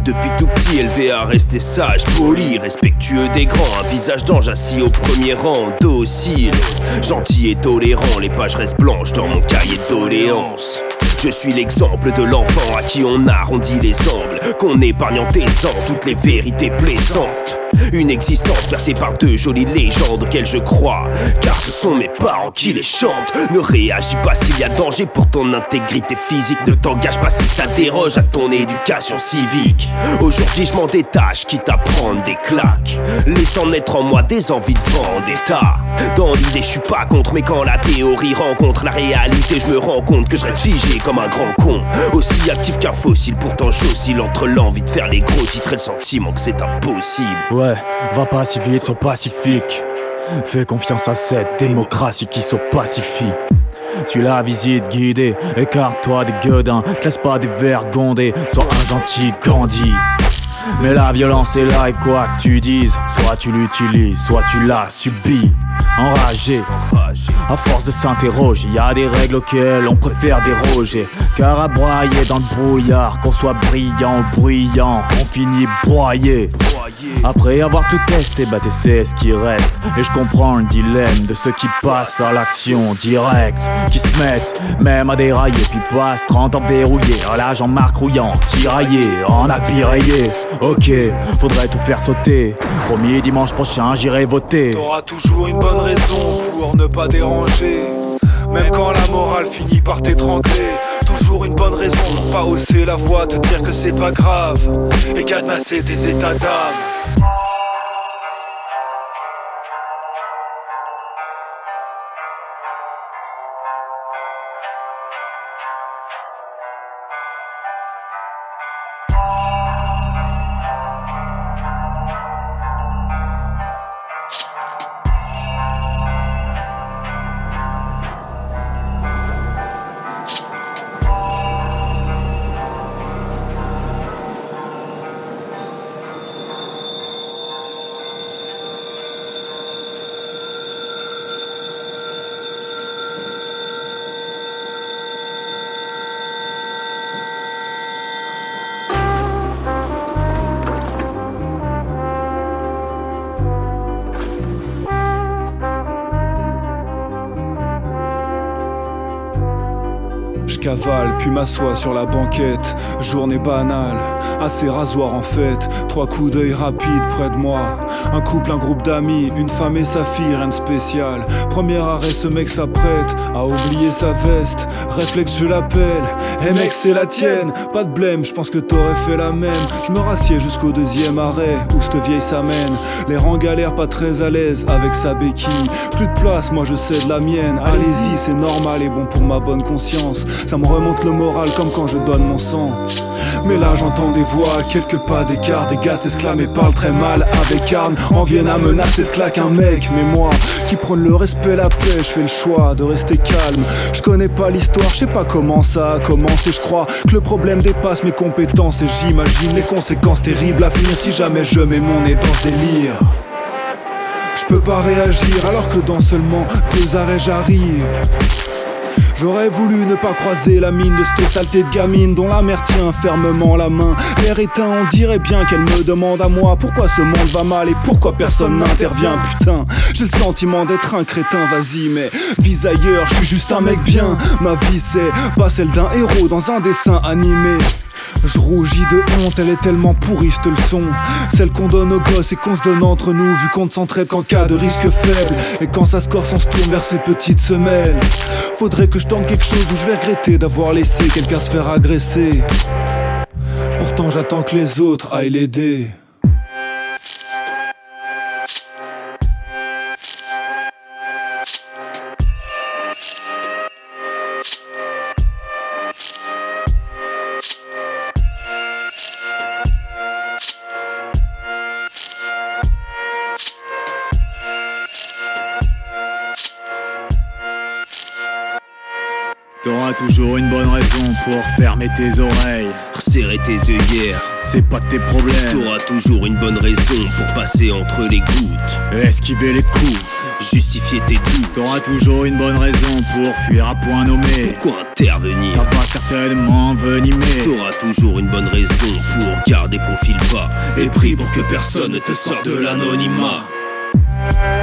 depuis tout petit, élevé à rester sage, poli, respectueux des grands. Un visage d'ange assis au premier rang, docile, gentil et tolérant. Les pages restent blanches dans mon cahier de doléances. Je suis l'exemple de l'enfant à qui on arrondit les angles, qu'on épargne en taisant toutes les vérités plaisantes. Une existence percée par de jolies légendes auxquelles je crois, car ce sont mes parents qui les chantent. Ne réagis pas s'il y a danger pour ton intégrité physique. Ne t'engage pas si ça déroge à ton éducation civique. Aujourd'hui je m'en détache, quitte à prendre des claques, laissant naître en moi des envies de vendetta. Dans l'idée je suis pas contre, mais quand la théorie rencontre la réalité, je me rends compte que je reste figé comme un grand con. Aussi actif qu'un fossile, pourtant j'oscille entre l'envie de faire les gros titres et le sentiment que c'est impossible. Ouais, va pas si vite, sois pacifique. Fais confiance à cette démocratie qui se pacifie. Suis la visite guidée, écarte-toi des gueudins, te laisse pas dévergonder, sois un gentil Gandhi. Mais la violence est là et quoi que tu dises, soit tu l'utilises, soit tu la subis. Enragé, à force de s'interroger, y a des règles auxquelles on préfère déroger. Car à broyer dans le brouillard, qu'on soit brillant ou bruyant, on finit broyé. Après avoir tout testé, bah t'essaies ce qui reste. Et je comprends le dilemme de ceux qui passent à l'action directe, qui se mettent même à dérailler, puis passent 30 ans verrouillés. À la Jean-Marc rouillant, tiraillé, en habit rayé. Ok, faudrait tout faire sauter. Promis, dimanche prochain j'irai voter. T'auras toujours une bonne raison pour ne pas déranger, même quand la morale finit par t'étrangler. Toujours une bonne raison pour pas hausser la voix, te dire que c'est pas grave et cadenasser tes états d'âme. Je cavale, puis m'assois sur la banquette. Journée banale, assez rasoir en fait. 3 coups d'œil rapides près de moi. Un couple, un groupe d'amis, une femme et sa fille, rien de spécial. Premier arrêt, ce mec s'apprête à oublier sa veste. Réflexe, je l'appelle. Eh mec, c'est la tienne. Pas de blême, je pense que t'aurais fait la même. Je me rassieds jusqu'au 2e arrêt, où cette vieille s'amène. L'air en galère, pas très à l'aise avec sa béquille. Plus de place, moi je sais de la mienne. Allez-y, c'est normal et bon pour ma bonne conscience. Ça me remonte le moral comme quand je donne mon sang. Mais là j'entends des voix à quelques pas d'écart. Des gars s'exclament et parlent très mal avec arme. En viennent à menacer de claque un mec. Mais moi qui prône le respect, la paix, je fais le choix de rester calme. Je connais pas l'histoire, je sais pas comment ça a commencé. Je crois que le problème dépasse mes compétences. Et j'imagine les conséquences terribles à venir si jamais je mets mon nez dans ce délire. Je peux pas réagir alors que dans seulement 2 arrêts j'arrive. J'aurais voulu ne pas croiser la mine de cette saleté de gamine dont la mère tient fermement la main. L'air éteint, on dirait bien qu'elle me demande à moi pourquoi ce monde va mal et pourquoi personne n'intervient. Putain, j'ai le sentiment d'être un crétin, vas-y mais vise ailleurs, je suis juste un mec bien. Ma vie c'est pas celle d'un héros dans un dessin animé. Je rougis de honte, elle est tellement pourrie cette leçon. Celle qu'on donne aux gosses et qu'on se donne entre nous, vu qu'on ne s'entraide qu'en cas de risque faible. Et quand ça se corse, on se tourne vers ses petites semelles. Faudrait que je tente quelque chose où je vais regretter d'avoir laissé quelqu'un se faire agresser. Pourtant j'attends que les autres aillent l'aider. T'auras toujours une bonne raison pour fermer tes oreilles. Resserrer tes œillères, c'est pas tes problèmes. T'auras toujours une bonne raison pour passer entre les gouttes. Esquiver les coups, justifier tes doutes. T'auras toujours une bonne raison pour fuir à point nommé. Pourquoi intervenir? Ça va certainement venimer. T'auras toujours une bonne raison pour garder profil bas et prie pour que personne ne te sorte de l'anonymat.